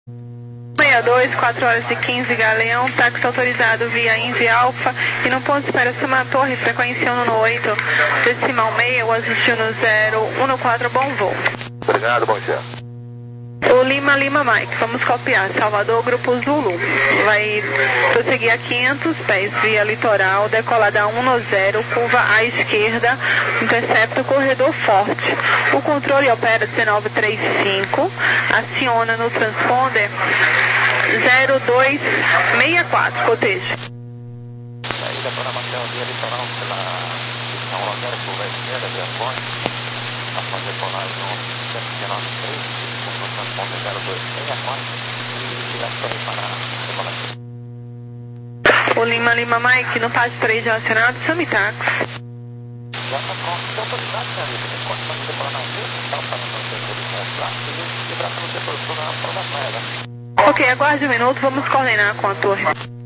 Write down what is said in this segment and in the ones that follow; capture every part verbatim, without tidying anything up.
seis dois, quatro horas e quinze, Galeão, táxi autorizado via Indy Alpha e no ponto de espera acima da torre, frequência um no oito, decimal meia, o assistiu no zero um no quatro, bom voo. Obrigado, bom dia. O Lima Lima Mike, vamos copiar, Salvador, Grupo Zulu, vai prosseguir a quinhentos pés via litoral, decolada um no zero, curva à esquerda, intercepta o corredor forte. O controle opera dezenove trinta e cinco, aciona no transponder zero dois seis quatro, cotejo. Saída programação via litoral pela pista um zero, curva à esquerda, via ponte, após decolagem no sete nove três. zero dois seis quatro e direto para a decolagem. O Lima Lima Mike, no passe três relacionado, Samitax. Já está pronto, está autorizado, né? Cortando o decolagem, está para não ter posição prática e para não ter posição na aprovação, né? Ok, aguarde um minuto, vamos coordenar com a torre.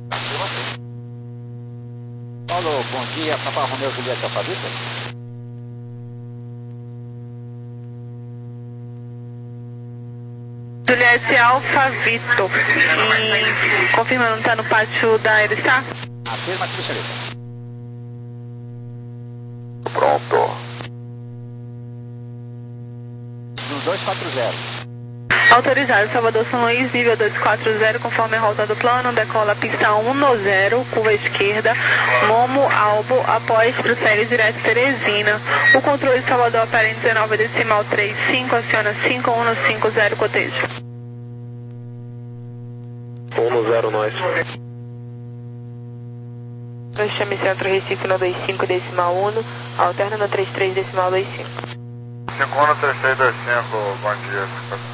Paulo, bom dia, Papa Romeu Juliette Alphavita. Juliette Alfa Vitor. E confirmando, está no pátio da Aerostar? Afirmativo, senhorita. Pronto. No dois quatro zero. Autorizado, Salvador São Luís, nível dois quatro zero, conforme a rota do plano, decola pista um no zero, curva esquerda, Momo, Albo, após prossegue direto Teresina. O controle de Salvador opera em dezenove decimal trinta e cinco, aciona cinco um no cinco zero, cotejo. um no zero, nós. Chame Centro Recife no vinte e cinco decimal um, alterna no trinta e três decimal vinte e cinco. cinco um no trinta e três vinte e cinco, bom dia.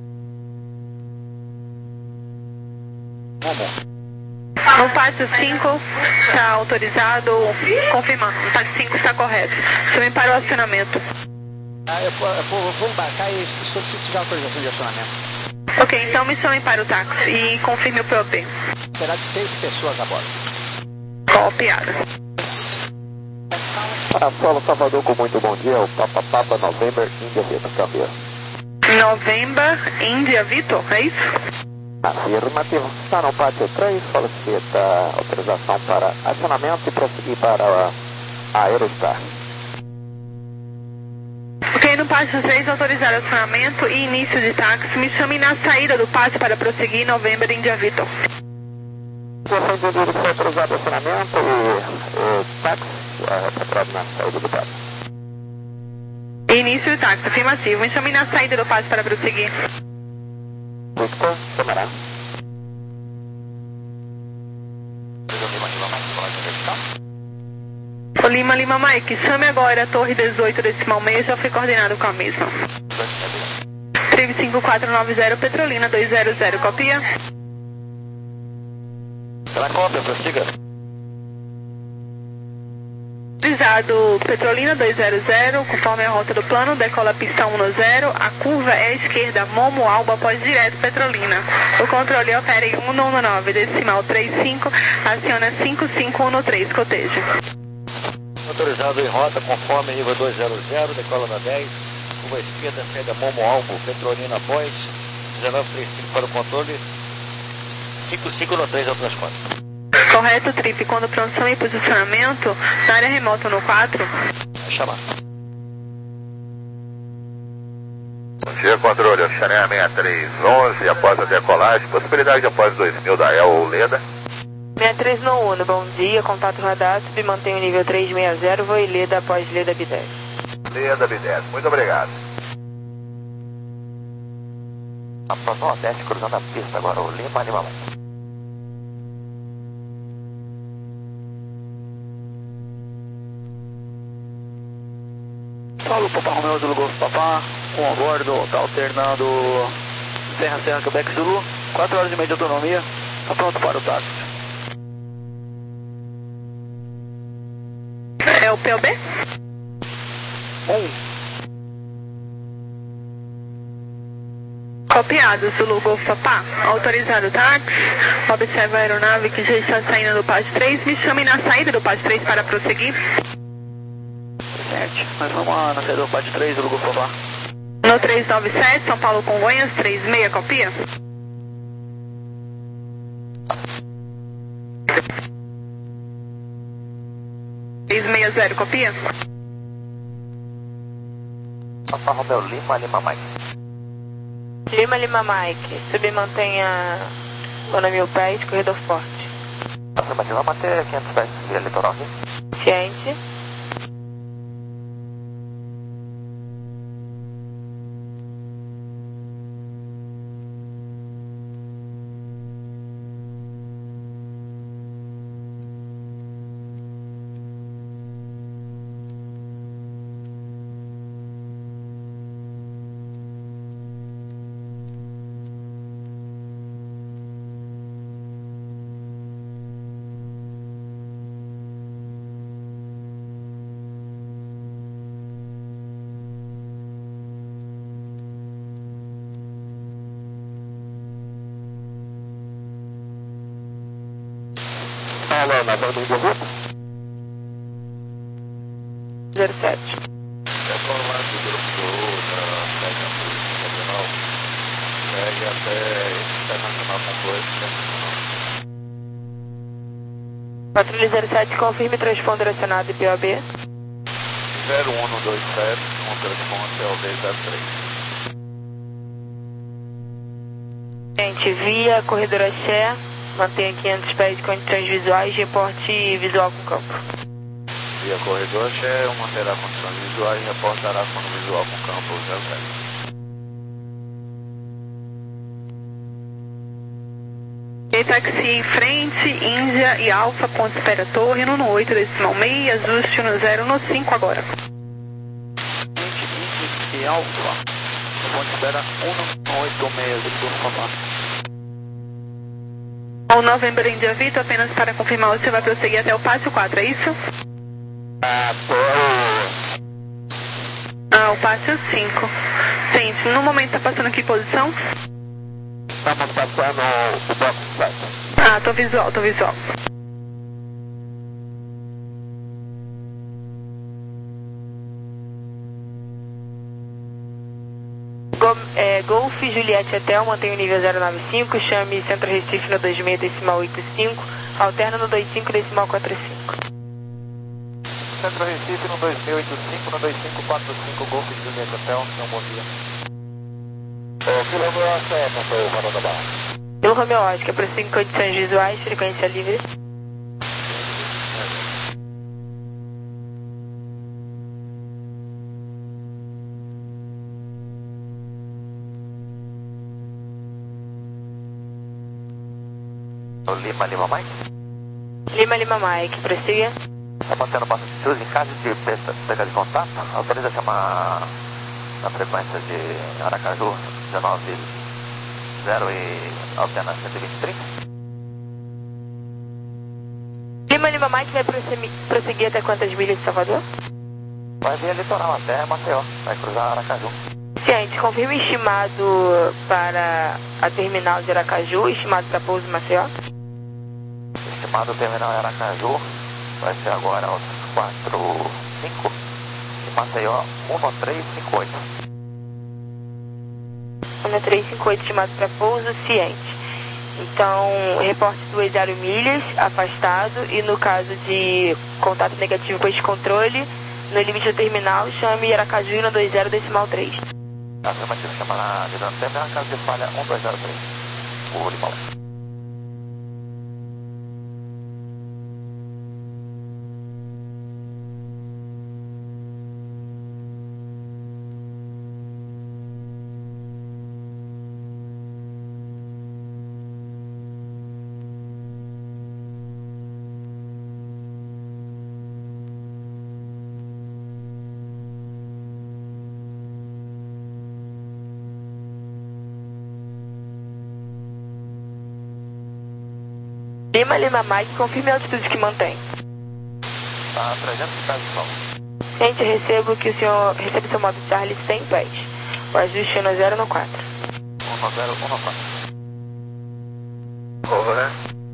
No pátio cinco está autorizado, confirmando, no pátio cinco está correto. Chame para o acionamento. Ah, eu, eu, eu vou embarcar e solicito já a autorização de acionamento. Ok, então me chamem para o táxi e confirme o P O P. Será de seis pessoas a bordo. Copiado. Para Solo Salvador, com muito bom dia, o Papa Papa November India Vitor, câmbio. November India Vitor, é isso? Afirmativo. Está no pátio três, solicita autorização para acionamento e prosseguir para a Aerostar. Ok, no pátio três, autorizado acionamento e início de táxi. Me chame na saída do pátio para prosseguir November India Vitor. Você entendido que foi autorizado acionamento e, e táxi registrado na saída do pátio. Início de táxi, afirmativo. Me chame na saída do pátio para prosseguir. Victor, câmera. O Lima Lima Mike, chame agora a torre dezoito decimal meio, já foi coordenado com a mesma. Triv cinco quatro nove zero, Petrolina dois zero zero, copia? Pela cópia, prossiga. Autorizado Petrolina dois zero zero, conforme a rota do plano, decola pista um no zero, a curva é à esquerda, Momo Alba, após direto Petrolina. O controle opera em um no nove, decimal trinta e cinco, aciona cinco cinco um no três, cotejo. Autorizado em rota, conforme nível dois zero zero, decola na dez, curva esquerda, saída Momo Albo, Petrolina após, dezenove trinta e cinco para o controle, cinco cinco no três ao transporte. Correto, Trip, quando produção e posicionamento, na área remota no quatro. Vai chamar. Bom dia, controle, Oceania sessenta e três onze, após a decolagem, possibilidade de após dois mil da El ou Leda. sessenta e três no um, bom dia, contato radar, sub, mantém o nível trezentos e sessenta, voo e Leda após Leda B dez. Leda B dez, muito obrigado. A Proton Nordeste cruzando a pista agora, o Lima Lima. Paulo, Papa Romeu Zulu Golf Papá, um a bordo, está alternando Serra Serra Quebec Zulu, quatro horas e meia de autonomia, está pronto para o táxi. É o P O B? Um. Copiado, Zulu Golf Papá, autorizado táxi, observa a aeronave que já está saindo do pátio três, me chame na saída do pátio três para prosseguir. Nós vamos lá na saída do pátio três, Zulu Golf Papá. No trezentos e noventa e sete, São Paulo Congonhas, trinta e seis, copia? seis zero, copia? Alfa Romeo Lima, Lima Mike. Lima, Lima Mike. Submantenha zona mil pés, corredor forte. Afirmativo, vai manter quinhentos pés via litoral aqui. Ciente. Alô, na banda do grupo? zero sete. É formado do grupo do da Pega Regional, segue até Internacional com dois, Internacional. Patrulha zero sete, confirme transponder acionado I P O B. zero um dois sete, com telefone L D zero três. Gente, via corredor Axé, mantenha quinhentos pés de condições visuais, reporte visual com campo. Via corredor, Xé, manterá condições visuais e reportará quando visual com campo zero sete. E táxi em frente, Índia e Alfa, ponto espera torre, no oito decimal meio, ajuste no zero no cinco agora. Índia e Alfa, ponto espera um oito seis, por favor. O November India Vitor, apenas para confirmar, você vai prosseguir até o Pátio quatro, é isso? Ah, tô... Ah, o Pátio cinco. Gente, no momento tá passando que posição? Estamos passando o box sete. Ah, tô visual, tô visual. Go, é, Golf Juliette Hotel, mantenha o nível zero nove cinco, chame Centro Recife no dois seis decimal oito cinco, alterna no dois cinco decimal quatro cinco. Centro Recife no dois seis oito cinco, no dois cinco quatro cinco, Golf Juliette Hotel, um bom dia. Ô, Kilo Romeo Axé, passou o Varão da Barra. Pelo Romeo Oscar, prossiga em condições visuais, frequência livre. Lima, Lima Mike. Lima, Lima Mike, prossiga. Está mantendo o passo de Suzy em caso de perda de contato. Autoriza chamar na frequência de Aracaju dezenove zero e alterna cento e vinte, trinta. Lima, Lima Mike vai prosseguir, prosseguir até quantas milhas de Salvador? Vai via litoral até Maceió, vai cruzar Aracaju. Ciente, confirme estimado para a terminal de Aracaju, estimado para pouso em Maceió. Estimado terminal em Aracaju vai ser agora aos quatro cinco e Maceió um três cinco oito. um três cinco oito estimado para pouso, ciente. Então, reporte duas zero milhas, afastado, e no caso de contato negativo com este controle, no limite do terminal, chame Aracaju no dois zero decimal três. Afirmativo, chama na de antena, na caso de falha um dois zero três. O Limão. Lima, Lima Mike, confirme a altitude que mantém. Tá trezentos pés de sol. Gente, recebo que o senhor recebe seu modo Charlie cem pés. O ajuste é no zero no quatro. um zero um quatro. Ora.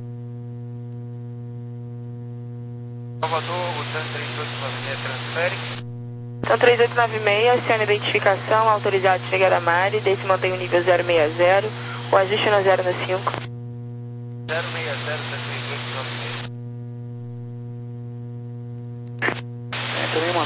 Salvador, o três oito nove seis transfere. Então, três oito nove seis, cena identificação, autorizado chegada a Mari, desse mantém o nível zero seis zero, o ajuste é no zero no cinco. zero seis zero três oito nove seis.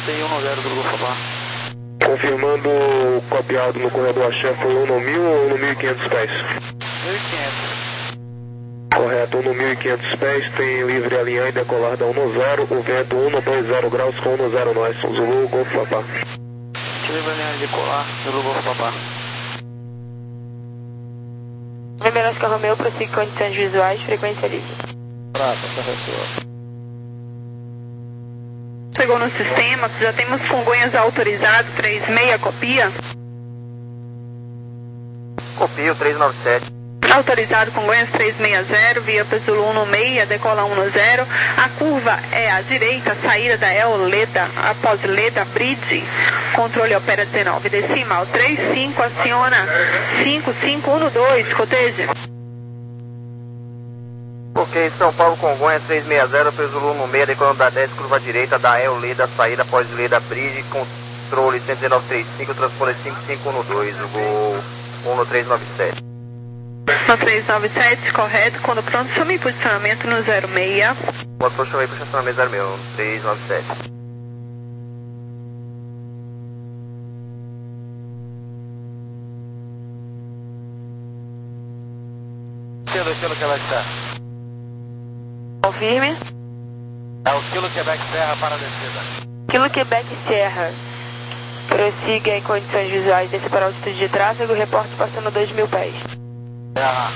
tem um zero do Golfo Papa. Confirmando o copiado no corredor axé, foi um no mil ou um no mil e quinhentos pés? mil e quinhentos. Correto, um no mil e quinhentos pés, tem livre alinhar e decolar da um no zero, o vento um no dois zero graus com um no zero nós, Zulu, Golfo Papa. Livre alinhar e decolar, Zulu, Golfo Papa. Primeiro Oscar Romeo, prossiga condições visuais, frequência livre. Prata, correto. Chegou no sistema, já temos Congonhas autorizado, três seis, copia. Copio três nove sete. Autorizado Congonhas três seis zero, via Zulu um no seis, decola um no zero. A curva é à direita, saída da El Leda, após Leda Bridge. Controle opera dezenove decimal, três cinco, aciona cinco cinco um no dois, coteje. Ok, São Paulo, Congonhas três seis zero, Zulu no seis, decolando da dez, curva direita da El Leda, saída após Leda Bridge, controle cento e dezenove três cinco, transponder cinco cinco um no dois, o gol um no três nove sete. No três nove sete, correto, quando pronto, chame em posicionamento no zero seis. Quando for, chamei para estacionamento zero seis, no três nove sete. Kilo, Kilo, Quebec Serra. Confirme. É o Kilo, Quebec Serra para a descida. Kilo Quebec Serra. Prossiga em condições visuais, desce para altitude de tráfego, reporte passando dois mil pés. Serra.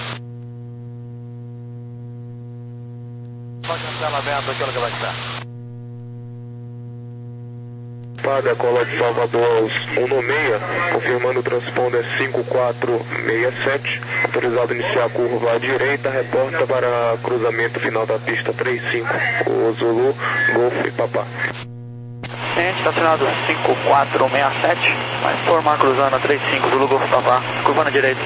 Só cancelamento, Kilo, Quebec Serra. Para cola de Salvador aos um no seis, confirmando o transponder cinco quatro seis sete, autorizado a iniciar a curva à direita, reporta para cruzamento final da pista três cinco, o Zulu, Golfo e Papá. Ciente, estacionado cinco quatro seis sete, vai formar cruzando a três cinco, Zulu, Golfo, Papá, curva na direita.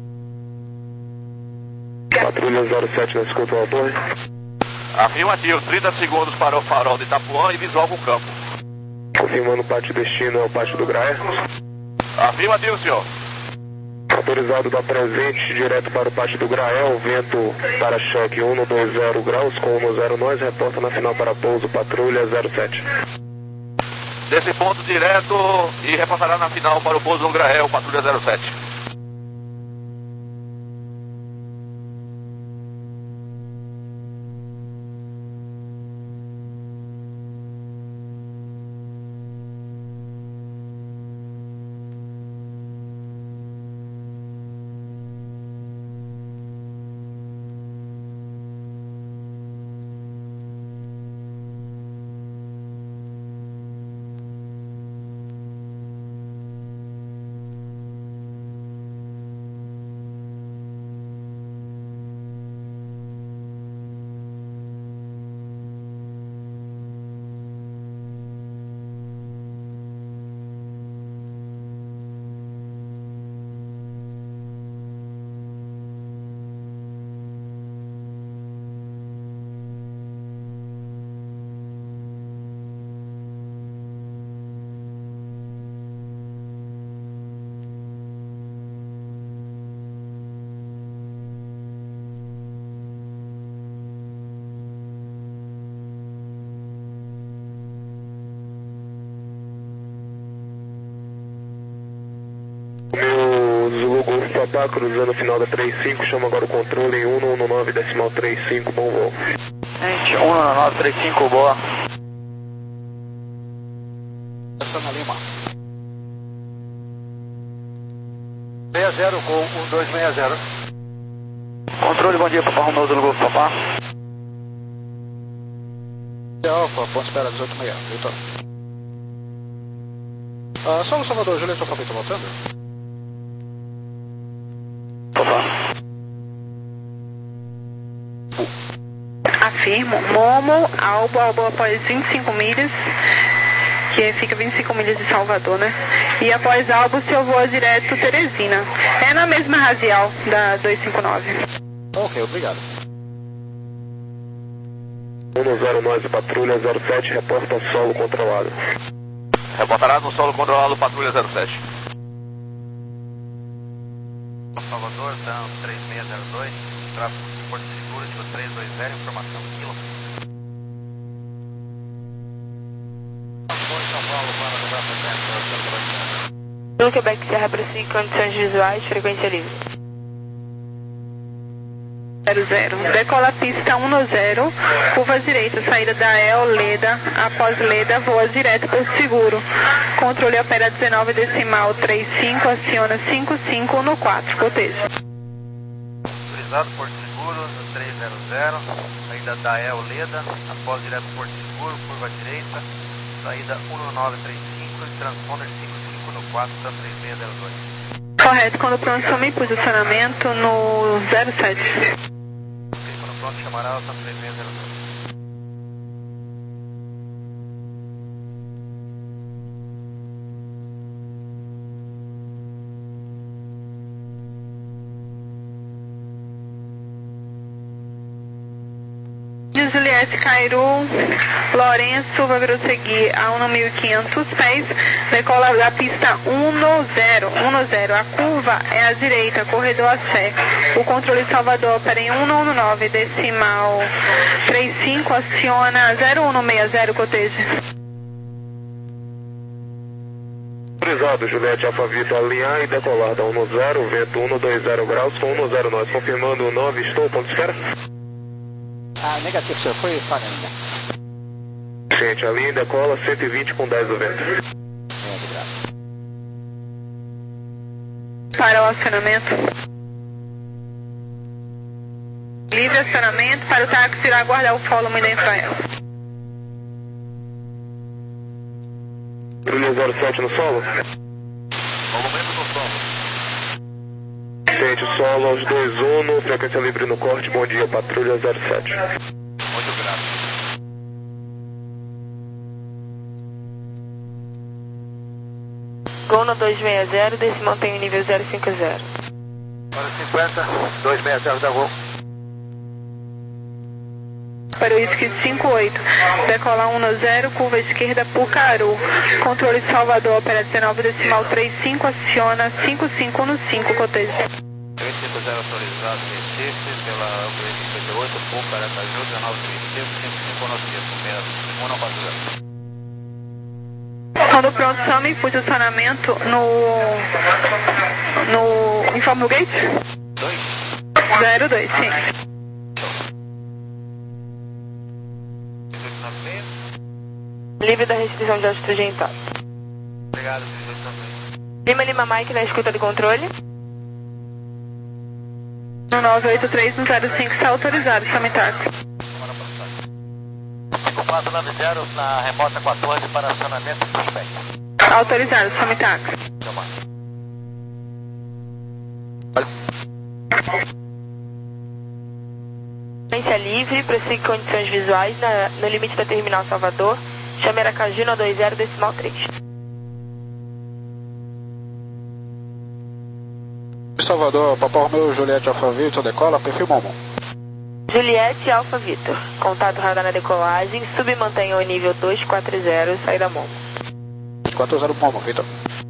Patrulha zero sete na escuta ao torre. Afirmativo, trinta segundos para o farol de Itapuã e visual com o campo. Confirmando o pátio destino é o pátio do Graer. Afirmativo, senhor. Autorizado da presente direto para o pátio do Grael, vento para cheque um no dois zero graus com um no zero nós, reporta na final para pouso, patrulha zero sete. Desse ponto direto e reportará na final para o pouso no Grael, patrulha zero sete. Meu Zulu Golfo Papá, cruzando o final da três cinco, chama agora o controle em um no nove decimal três cinco, bom voo. Ciente, um no nove três cinco, boa. Estação Lima. seis zero com um dois seis zero. Controle, bom dia, Papá Romeo, Zulu, Golfo, Papá. Alfa, ponto espera dezoito seis, Vitor. Ah, Solo Salvador, Julieta Alfabeto voltando. Papá. Afirmo, Momo, Albo, Albo após vinte e cinco milhas, que fica vinte e cinco milhas de Salvador, né? E após Albo, se eu vou direto Teresina. É na mesma radial da duzentos e cinquenta e nove. Ok, obrigado. um no zero nós, patrulha zero sete, reporta solo controlado. Reportará no solo controlado, patrulha zero sete. Salvador, Dan três seis zero dois, tráfego de Porto Seguro, nível três dois zero, informação quilômetro. São Paulo, Zulu Quebec Serra prossegue condições visuais, frequência livre. zero zero. Decola a pista um zero, curva direita, saída da E O Leda, após Leda, voa direto por seguro. Controle opera dezenove decimal trinta e cinco, aciona cinco cinco no quatro, cotejo. Autorizado Porto Seguro, no três zero zero, saída da E O Leda, após direto Porto Seguro, curva direita, saída um nove três cinco e transponder cinco cinco no quatro, da três seis zero dois. Correto, quando pronto, tome posicionamento no zero sete. Quando pronto, chamará o três seis zero dois. Juliette Cairu, Lourenço vai prosseguir a um mil e quinhentos pés, decola da pista um zero, um zero. A curva é à direita, corredor a sé. O controle Salvador opera em um nove decimal trinta e cinco, aciona zero um seis zero, cotejo. Autorizado, Juliette Alfa Vitor, alinhar e decolar da um zero, vento um dois zero graus, com um zero nós, confirmando o nove, estou, ponto de espera. Ah, negativo, senhor, foi falha ainda. Gente, a linha decola cento e vinte com dez do vento. É, obrigado. Para o acionamento. Livre acionamento para o táxi irá aguardar o volume da Infrael. Patrulha zero sete no solo. Movimento no solo. Gente, solo aos dois Uno, frequência livre no corte, bom dia, patrulha zero sete. Muito grato. Gol dois seis zero, desse mantém o nível zero cinco zero. Para cinquenta, dois seis zero da Gol. Para o whisky cinco oito, decola um zero, curva esquerda por Caru. Controle Salvador, opera dezenove decimal trinta e cinco, aciona cinco cinco no cinco, cotejo. três cinco zero autorizado, Recife, pela Uber cinquenta e oito, por Caracaju, dezenove trinta e cinco, cinco cinco no sexto, um não quatro zero. Quando pronto, tome posicionamento no... no... informe o gate? dois. zero dois, sim. dezoito nove seis. Livre da restrição de altitude em Itália. Obrigado, dezoito nove seis. Lima Lima Mike na escuta do controle. No nove oito três no zero cinco está autorizado, chame táxi. cinco quatro nove zero na remota quatorze para acionamento pushback. Autorizado, chame táxi. Frequência livre, prossiga condições visuais na, no limite da terminal Salvador. Chame Aracaju no dois zero decimal três. Salvador, Papai Romeu, Juliette Alfa Vitor, decola, perfil Momo. Juliette Alfa Vitor, contato radar na decolagem, submantenha o nível dois quatro zero, saída Momo. dois quatro zero Momo, Vitor.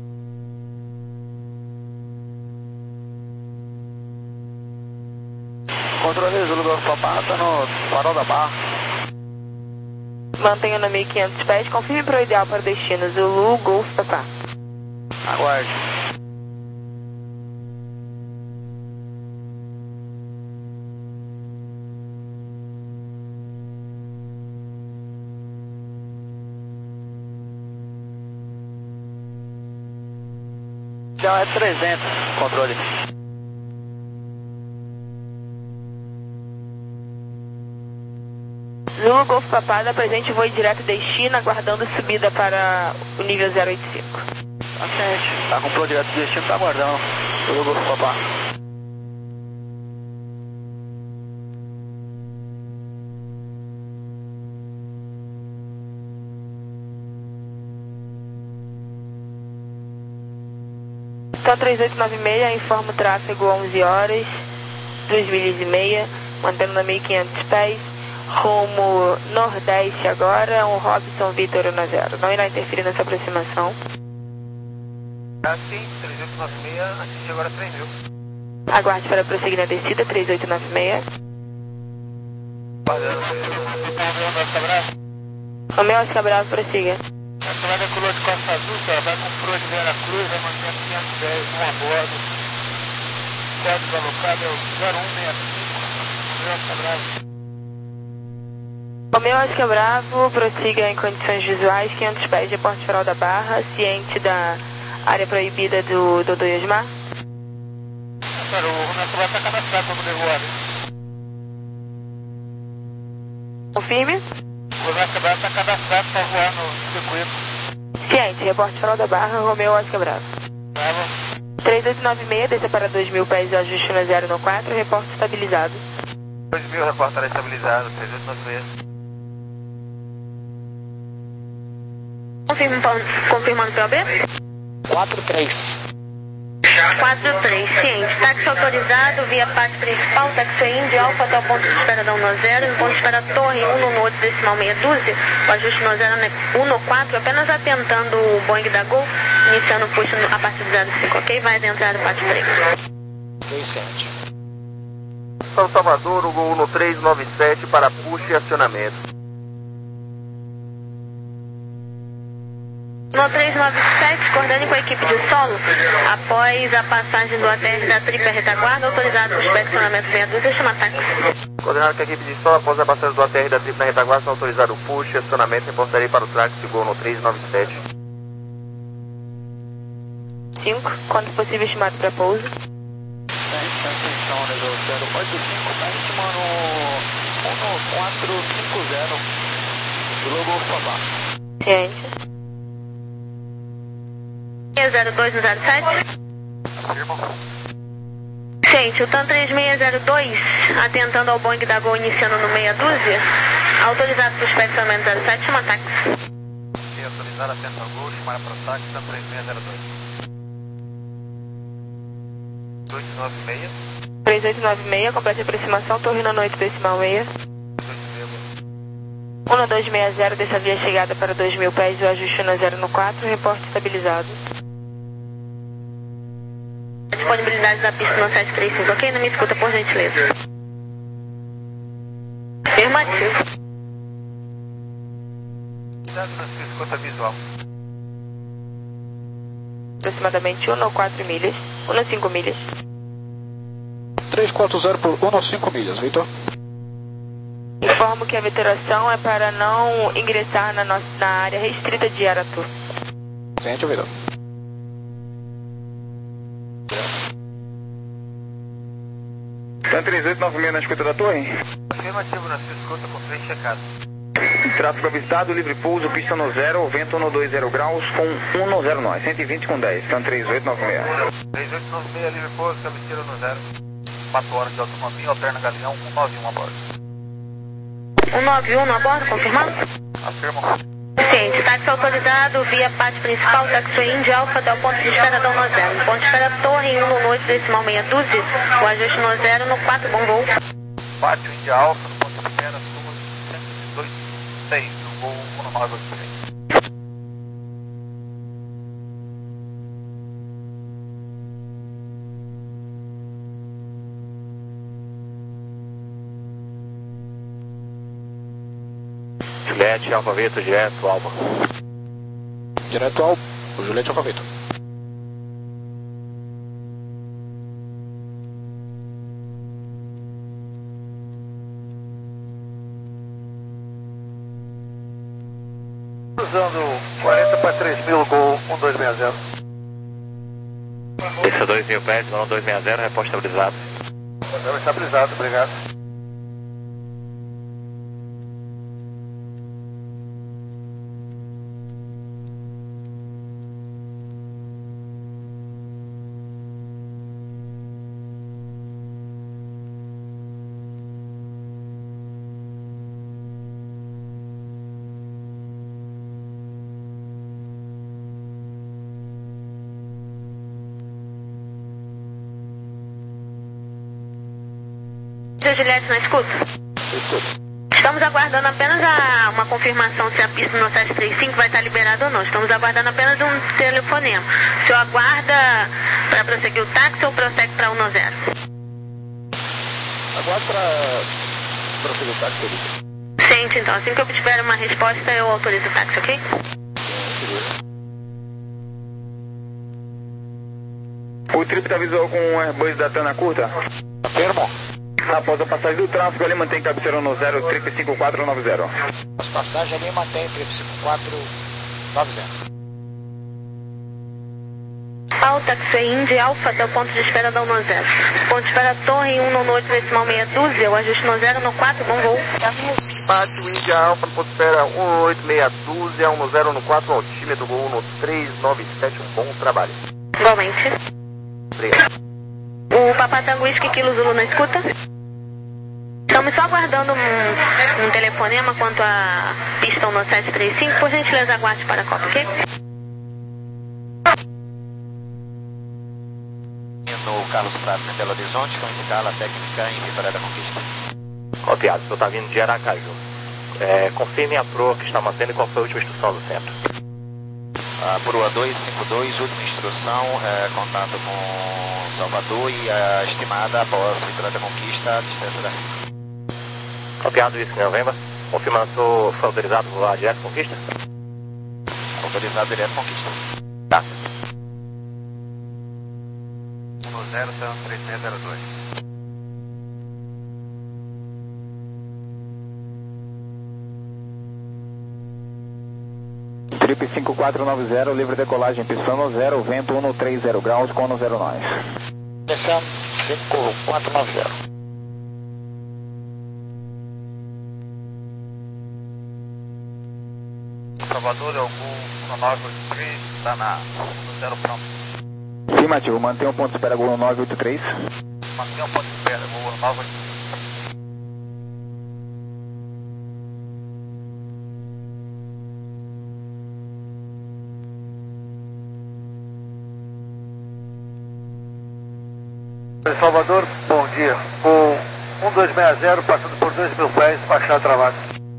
Controle Zulu Golf Papá, tá no farol da Barra. Mantenha no mil e quinhentos pés, confirme para o ideal para o destino Zulu Golf Papá. Aguarde. Então é trezentos, controle. Zulu Golf Papá, presente voo direto destino, aguardando subida para o nível zero oito cinco. Paciente, tá com o direto de destino, tá aguardando. Zulu Golf Papá. Então três oito nove seis, informa o tráfego onze horas, duas milhas e meia, mantendo na mil e quinhentos pés, rumo nordeste agora, um Robson Vitor um zero. Não irá interferir nessa aproximação. Assim, três oito nove seis, atinge agora três mil. Aguarde para prosseguir na descida, três oito nove seis. Romeu Oscar Bravo, prossiga. Essa vai decolou de Costa Azul, senhora, vai com dois de Vera Cruz, vai manter quinhentos e dez, um a bordo. Código alocado é o zero um seis cinco, Romeu Oscar Bravo. Romeu Oscar Bravo, prossiga em condições visuais, quinhentos pés de Porto Geral da Barra, ciente da área proibida do Dodô e Osmar. Cara, o Romeu Oscar Bravo está cadastrado para poder voar. Confirme. O Romeu Oscar Bravo está cadastrado para voar no circuito. Ciente, reporte Geral da Barra, Romeu Oscar Bravo. Bravo. três oito nove seis, desça para dois mil pés e ajuste no zero no quatro, reporte estabilizado. dois mil, reportará estabilizado, três oito nove seis. Confirma, confirmando P O B? quatro três. quatro três, ciente. Táxi autorizado via parte principal, taxi Indy, Alfa até o ponto de espera da um no zero, no ponto de espera Torre um no oito decimal meia dúzia, o ajuste no zero um no quatro, apenas atentando o Boeing da Gol, iniciando o push a partir do zero cinco, ok? Vai adentrar o quatro três. Ok, sete. São Salvador, o Gol no três nove sete para push e acionamento. No três nove sete, coordenando com a equipe de solo, após a passagem do A T R da tripla retaguarda, autorizado o inspecionamento meia dúzia, chama táxi. Coordenado com a equipe de solo, após a passagem do A T R da tripla retaguarda, são autorizados o push e acionamento, reportarei para o táxi Gol no três nove sete. cinco, quando possível estimado para pouso. Atenção, nível zero oito cinco, tá estimando um quatro cinco zero, do logo Fabá. Ciente. zero dois no zero sete. Gente, o TAM três seis zero dois, atentando ao Boeing da Gol, iniciando no meia dúzia, autorizado para o inspecionamento zero sete, chama táxi. Ok, autorizado, atento ao Gol, chamar para o táxi, TAM três seis zero dois. oito nove seis. três oito nove seis, completa a aproximação, Torre no oito decimal meia. um no dois seis zero, dessa via chegada para dois mil pés, o ajuste no zero no quatro, reporte estabilizado. Disponibilidade da pista no sete três cinco, ok? Não me escuta, por gentileza. Afirmativo. Cuidado na sua escuta visual. Aproximadamente um no quatro milhas, um no cinco milhas. três quatro zero por um cinco milhas, Vitor. Informo que a veteração é para não ingressar na, nossa, na área restrita de Aratu. Ciente, Vitor. TAM três oito nove seis na escuta da torre. Afirmativo na sua escuta, com frente checado. Tráfego avistado, livre pouso, pista no zero, vento no dois zero graus, com um no zero nós, cento e vinte com dez, TAM três oito nove seis. três oito nove seis, livre pouso, cabeceira no zero. quatro horas de autonomia, alterna Galeão, um nove um a bordo. um nove um a bordo, confirmado? Afirmo. Ciente, táxi autorizado via parte principal, taxi Indy, Alfa até o ponto de espera da um no zero. Ponto de espera Torre um no oito decimal meia dúzia, o ajuste no zero no quatro, bom voo. Pátio Índia Alfa, no ponto de espera, sul, cento e dois seis, do voo um nove oito três. Juliette, Alfa Vitor, direto, Alfa. Direto ao o Juliette Alfa Vitor. Cruzando quarenta para três mil, Gol um dois seis zero. Desça dois mil pés, Gol dois seis zero, reposto estabilizado. Zero estabilizado, obrigado. Seu Juliette, não escuta? Escuta. Estamos aguardando apenas a, uma confirmação se a pista no sete três cinco vai estar liberada ou não. Estamos aguardando apenas um telefonema. O senhor aguarda para prosseguir o táxi ou prossegue para um no zero? Aguardo para prosseguir o táxi, Vitor. Sente, então. Assim que eu tiver uma resposta, eu autorizo o táxi, ok? O trip tá visual com o Airbus da Tana curta? Afirmo. Após a passagem do tráfego, ele mantém cabeceira no zero, trip cinco quatro nove zero. As passagens ali mantém trip cinco quatro nove zero. Alta, Taxi Indy Alfa até o ponto de espera da um zero. Ponto de espera Torre um no oito decimal meia dúzia, o ajuste no zero no quatro, bom voo. Pátio India Alfa, ponto de espera um oito meia dúzia, um zero no quatro, altímetro, voo no três nove sete, um bom trabalho. Igualmente. Obrigado. O Papá Tango Whisky Kilo Zulu na escuta. Estamos só aguardando um, um telefonema quanto à pista no sete três cinco, por gentileza aguarde para a Copa, ok? No Carlos Prato, em Belo Horizonte, com escala técnica em Vitória da Conquista. Copiado, o senhor está vindo de Aracaju. É, confirme a proa que está mantendo e qual foi a última instrução do centro. A proa duzentos e cinquenta e dois, última instrução, é, contato com Salvador e a estimada após Vitória da Conquista, a distância da Rica. Copiado isso, November. Confirmando se o senhor foi autorizado a voar direto Conquista? Autorizado direto Conquista. Tá. No zero, são três seis zero dois. Trip cinco quatro nove zero, livre decolagem, pistão no zero, vento um no três zero graus, com no zero nós. Descendo cinco quatro nove zero. Salvador, algum nove oito três, está na no zero pronto. Afirmativo, mantenha o ponto de espera Gol nove oito três. Mantenha o ponto de espera, Gol nove oito três. Salvador, bom dia. Com um dois seis zero, passando por dois mil pés, baixar travado.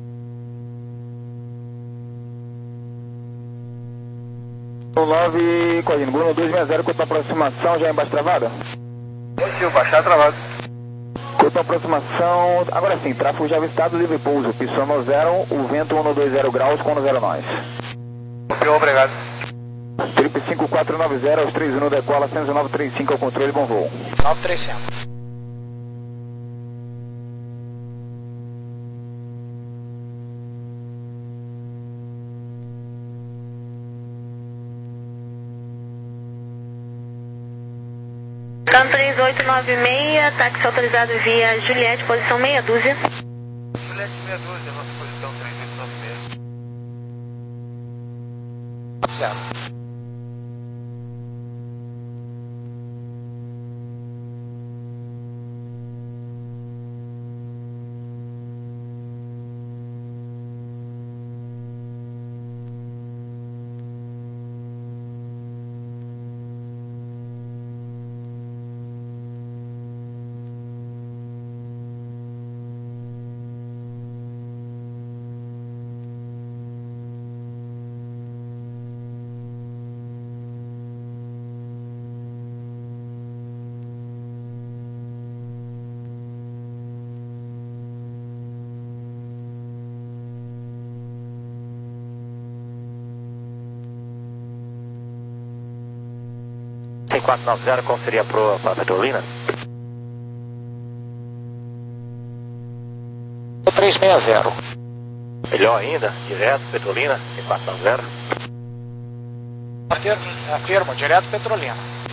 nove, corrigindo, Gol dois seis zero, com aproximação, já embaixo travada? Positivo, baixar travado. Com aproximação, agora sim, tráfego já avistado, livre pouso, pistão no zero, o vento um no dois zero graus, com no zero nós. Obrigado. Trip cinco quatro nove zero, aos três no decola, cento e nove trinta e cinco ao controle, bom voo. nove três cinco. Cam três oito nove seis, táxi autorizado via Juliette, posição meia dúzia. Juliette meia dúzia, nossa posição três oito nove seis. Zero. cinco quatro nove zero, qual seria a proa para a Petrolina? três seis zero. Melhor ainda, direto, Petrolina, cinco quatro nove zero. Afirmo, afirmo, direto Petrolina.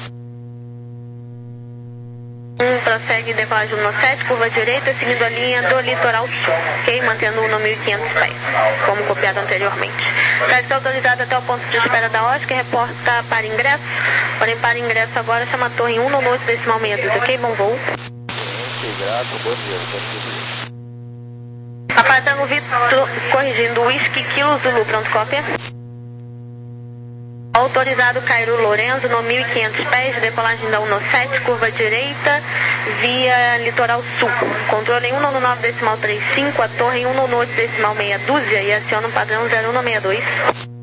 Um prossegue decolagem no sete, curva direita, seguindo a linha do litoral sul, ok? Mantendo o mil e quinhentos pés, como copiado anteriormente. Táxi autorizado até o ponto de espera da Oscar, reporta para ingresso, porém para ingresso agora chama a torre um no oito decimal meia dúzia, ok? Bom voo. Grato, bom dia. Papai Tango Vitor, corrigindo, Whisky Kilo Zulu, pronto, cópia. Autorizado Cairo Lorenzo no mil e quinhentos pés, decolagem da um no sete, curva direita, via litoral sul. Controle um no nove decimal trinta e cinco, a torre um no oito decimal meia dúzia e aciona o padrão zero um no sessenta e dois.